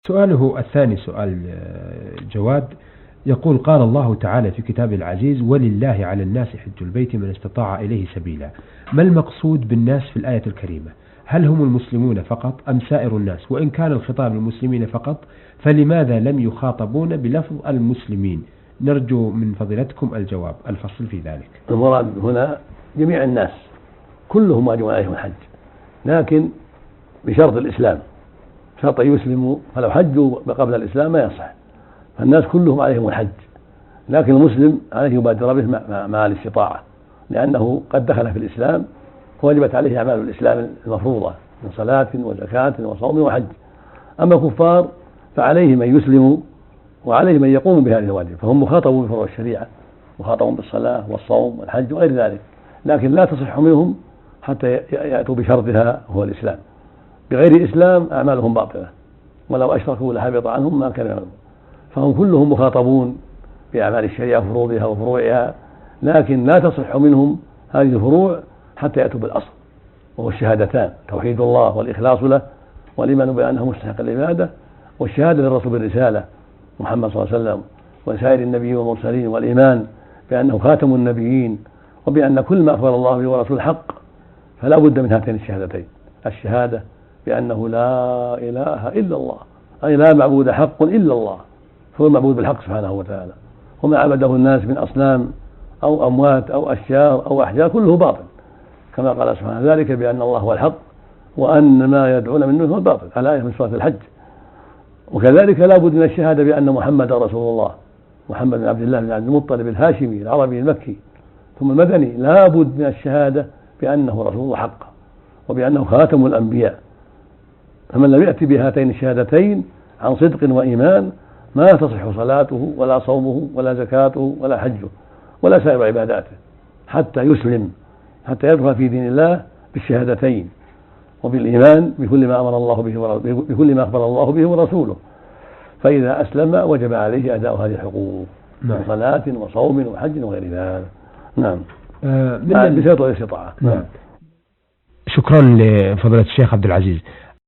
سؤاله الثاني سؤال جواد، يقول: قال الله تعالى في كتابه العزيز: ولله على الناس حج البيت من استطاع إليه سبيلا. ما المقصود بالناس في الآية الكريمة؟ هل هم المسلمون فقط أم سائر الناس؟ وإن كان الخطاب للمسلمين فقط فلماذا لم يخاطبون بلفظ المسلمين؟ نرجو من فضيلتكم الجواب، الفصل في ذلك. المراد هنا جميع الناس كلهم واجب عليهم الحج، لكن بشرط الإسلام، شرط يسلموا، فلو حجوا قبل الإسلام ما يصح، فالناس كلهم عليهم الحج، لكن المسلم عليه يبادر به مع الاستطاعة، لأنه قد دخل في الإسلام فوجبت عليه أعمال الإسلام المفروضة من صلاة وزكاة وصوم وحج. أما الكفار فعليه من يسلموا وعليه من يقوم بهذه الواجب، فهم مخاطبون بفروع الشريعة، مخاطبون بالصلاة والصوم والحج وغير ذلك، لكن لا تصح منهم حتى يأتوا بشرطها هو الإسلام. بغير إسلام أعمالهم باطلة، ولو أشركوا لحبط عنهم ما كانوا يعملون، فهم كلهم مخاطبون بأعمال الشريعة وفروضها وفروعها، لكن لا تصح منهم هذه الفروع حتى يأتوا بالأصل وهو الشهادتان: توحيد الله والإخلاص له والإيمان بأنه مستحق العبادة، والشهادة للرسول بالرسالة محمد صلى الله عليه وسلم وسائر النبيين والمرسلين، والإيمان بأنه خاتم النبيين، وبأن كل ما أخبر الله به ورسول حق. فلا بد من هاتين الشهادتين: الشهادة بأنه لا إله إلا الله، أي لا معبود حق إلا الله، هو المعبود بالحق سبحانه وتعالى، وما عبده الناس من أصنام أو أموات أو أشجار أو أحجار كله باطل، كما قال سبحانه: ذلك بأن الله هو الحق وأن ما يدعون من دونه هو الباطل، على آية من سورة الحج. وكذلك لا بد من الشهادة بأن محمد رسول الله، محمد بن عبد الله بن عبد المطلب الهاشمي العربي المكي ثم المدني، لا بد من الشهادة بأنه رسول الله حق وبأنه خاتم الأنبياء. فمن لم يأتي بهاتين الشهادتين عن صدق وإيمان ما تصح صلاته ولا صومه ولا زكاته ولا حجه ولا سائر عباداته حتى يسلم، حتى يدخل في دين الله بالشهادتين وبالإيمان بكل ما أمر الله به بكل ما أخبر الله به ورسوله. فإذا أسلم وجب عليه أداء هذه الحقوق من صلاة وصوم وحج وغير ذلك. نعم، بشرط الاستطاعة. شكرا لفضيلة الشيخ عبد العزيز.